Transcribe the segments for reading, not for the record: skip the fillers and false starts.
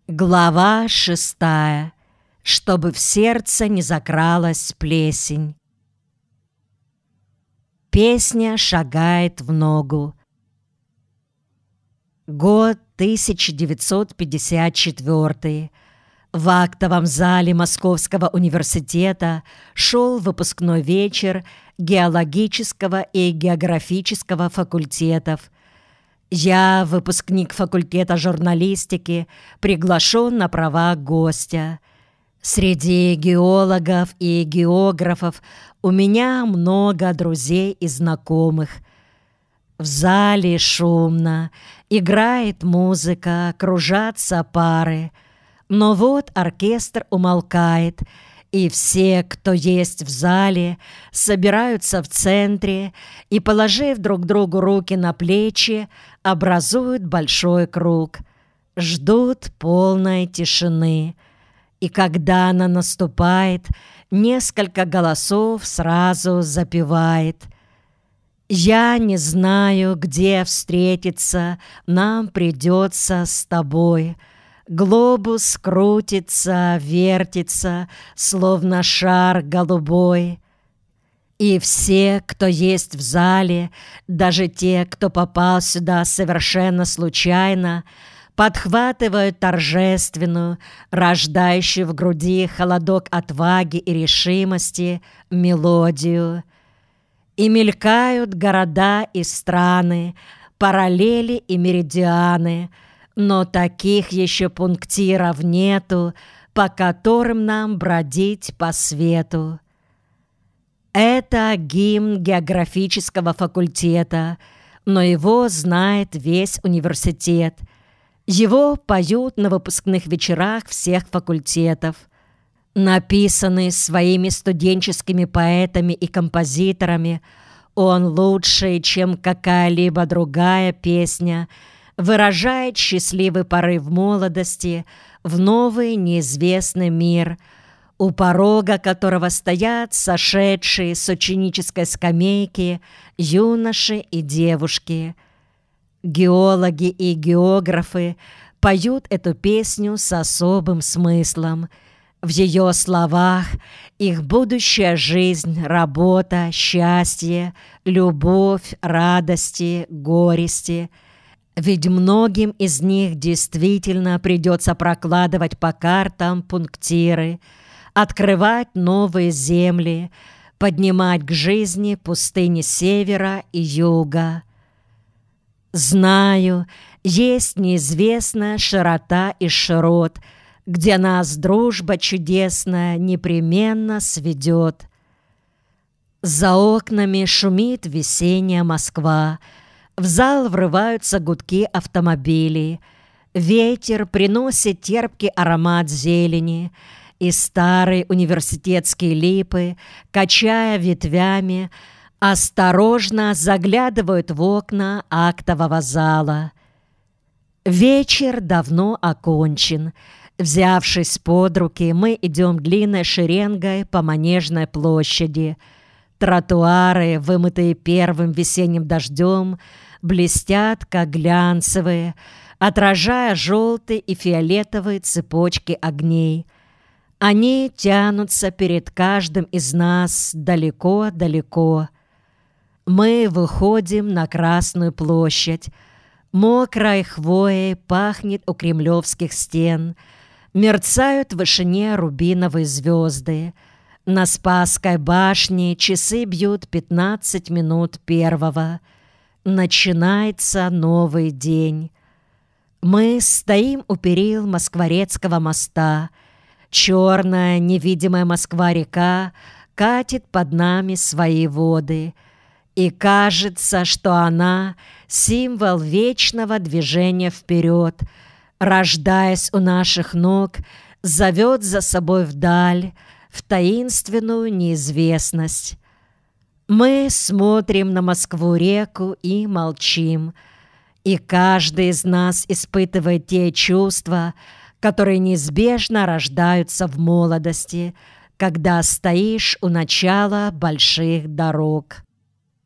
Глава 6. Чтобы в сердце не закралась плесень. Песня шагает в ногу. Год 1954. В актовом зале Московского университета шел выпускной вечер геологического и географического факультетов. Я, выпускник факультета журналистики, приглашен на права гостя. Среди геологов и географов у меня много друзей и знакомых. В зале шумно, играет музыка, кружатся пары. Но вот оркестр умолкает, и все, кто есть в зале, собираются в центре и, положив друг другу руки на плечи, образуют большой круг, ждут полной тишины. И когда она наступает, несколько голосов сразу запевает: «Я не знаю, где встретиться, нам придется с тобой». Глобус крутится, вертится, словно шар голубой. И все, кто есть в зале, даже те, кто попал сюда совершенно случайно, подхватывают торжественную, рождающую в груди холодок отваги и решимости мелодию. И мелькают города и страны, параллели и меридианы, но таких еще пунктиров нету, по которым нам бродить по свету. Это гимн географического факультета, но его знает весь университет. Его поют на выпускных вечерах всех факультетов. Написанный своими студенческими поэтами и композиторами, он лучше, чем какая-либо другая песня, выражает счастливый порыв молодости в новый неизвестный мир, у порога которого стоят сошедшие с ученической скамейки юноши и девушки. Геологи и географы поют эту песню с особым смыслом. В ее словах их будущая жизнь, работа, счастье, любовь, радости, горести. Ведь многим из них действительно придется прокладывать по картам пунктиры, открывать новые земли, поднимать к жизни пустыни севера и юга. Знаю, есть неизвестная широта и широт, где нас дружба чудесная непременно сведет. За окнами шумит весенняя Москва, в зал врываются гудки автомобилей, ветер приносит терпкий аромат зелени, и старые университетские липы, качая ветвями, осторожно заглядывают в окна актового зала. Вечер давно окончен. Взявшись под руки, мы идем длинной шеренгой по Манежной площади. Тротуары, вымытые первым весенним дождем, блестят, как глянцевые, отражая желтые и фиолетовые цепочки огней. Они тянутся перед каждым из нас далеко-далеко. Мы выходим на Красную площадь. Мокрой хвоей пахнет у кремлевских стен. Мерцают в вышине рубиновые звезды. На Спасской башне часы бьют 15 минут первого. Начинается новый день. Мы стоим у перил Москворецкого моста. Черная невидимая Москва-река катит под нами свои воды. И кажется, что она — символ вечного движения вперед, рождаясь у наших ног, зовет за собой вдаль, в таинственную неизвестность. Мы смотрим на Москву-реку и молчим, и каждый из нас испытывает те чувства, которые неизбежно рождаются в молодости, когда стоишь у начала больших дорог.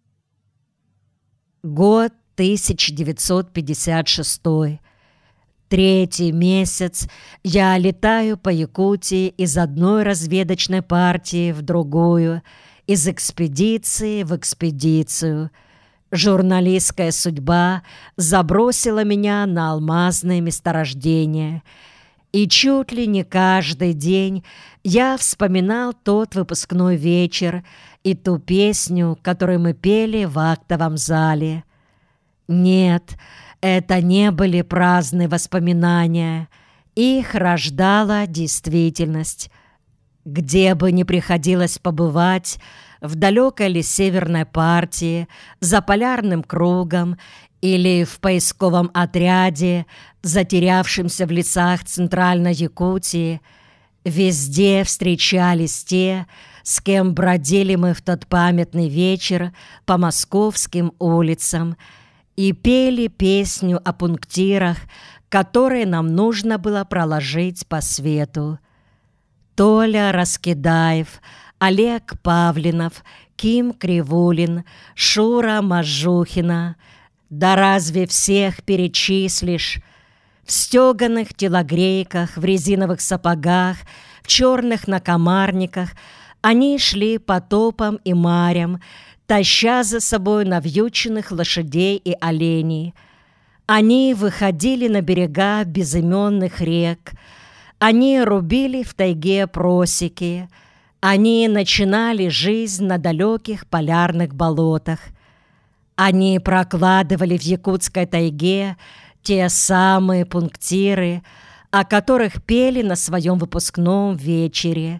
Год 1956. 3-й месяц я летаю по Якутии из одной разведочной партии в другую, из экспедиции в экспедицию. Журналистская судьба забросила меня на алмазные месторождения. И чуть ли не каждый день я вспоминал тот выпускной вечер и ту песню, которую мы пели в актовом зале. Нет, это не были праздные воспоминания. Их рождала действительность. Где бы ни приходилось побывать, в далекой ли северной партии, за полярным кругом или в поисковом отряде, затерявшемся в лесах Центральной Якутии, везде встречались те, с кем бродили мы в тот памятный вечер по московским улицам и пели песню о пунктирах, которые нам нужно было проложить по свету. Толя Раскидаев, Олег Павлинов, Ким Кривулин, Шура Мажухина. Да разве всех перечислишь? В стеганых телогрейках, в резиновых сапогах, в черных накомарниках они шли по топам и марям, таща за собой навьюченных лошадей и оленей. Они выходили на берега безыменных рек, они рубили в тайге просеки, они начинали жизнь на далеких полярных болотах. Они прокладывали в якутской тайге те самые пунктиры, о которых пели на своем выпускном вечере.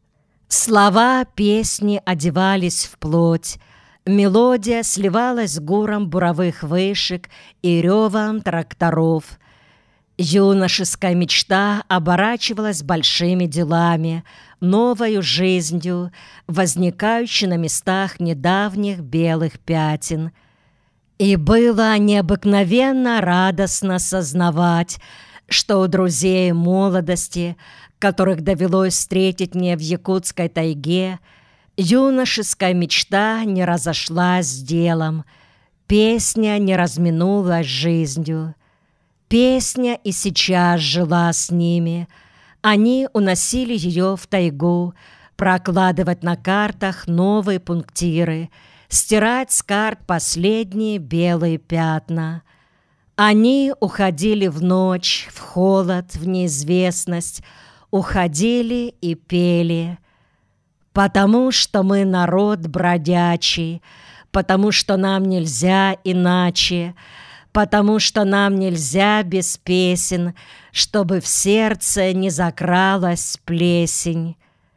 Слова песни одевались в плоть, мелодия сливалась с гуром буровых вышек и ревом тракторов. Юношеская мечта оборачивалась большими делами, новою жизнью, возникающей на местах недавних белых пятен. И было необыкновенно радостно сознавать, что у друзей молодости, которых довелось встретить мне в якутской тайге, юношеская мечта не разошлась с делом, песня не разминулась с жизнью. Песня и сейчас жила с ними. Они уносили ее в тайгу, прокладывать на картах новые пунктиры, стирать с карт последние белые пятна. Они уходили в ночь, в холод, в неизвестность, уходили и пели. Потому что мы народ бродячий, потому что нам нельзя иначе, потому что нам нельзя без песен, чтобы в сердце не закралась плесень.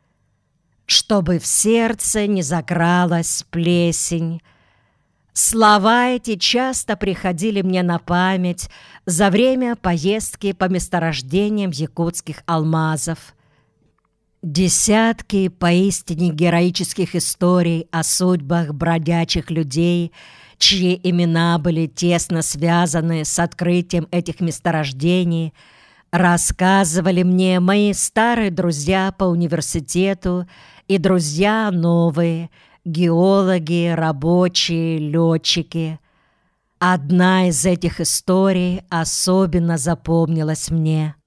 Чтобы в сердце не закралась плесень. Слова эти часто приходили мне на память за время поездки по месторождениям якутских алмазов. Десятки поистине героических историй о судьбах бродячих людей, чьи имена были тесно связаны с открытием этих месторождений, рассказывали мне мои старые друзья по университету и друзья новые, геологи, рабочие, летчики. Одна из этих историй особенно запомнилась мне.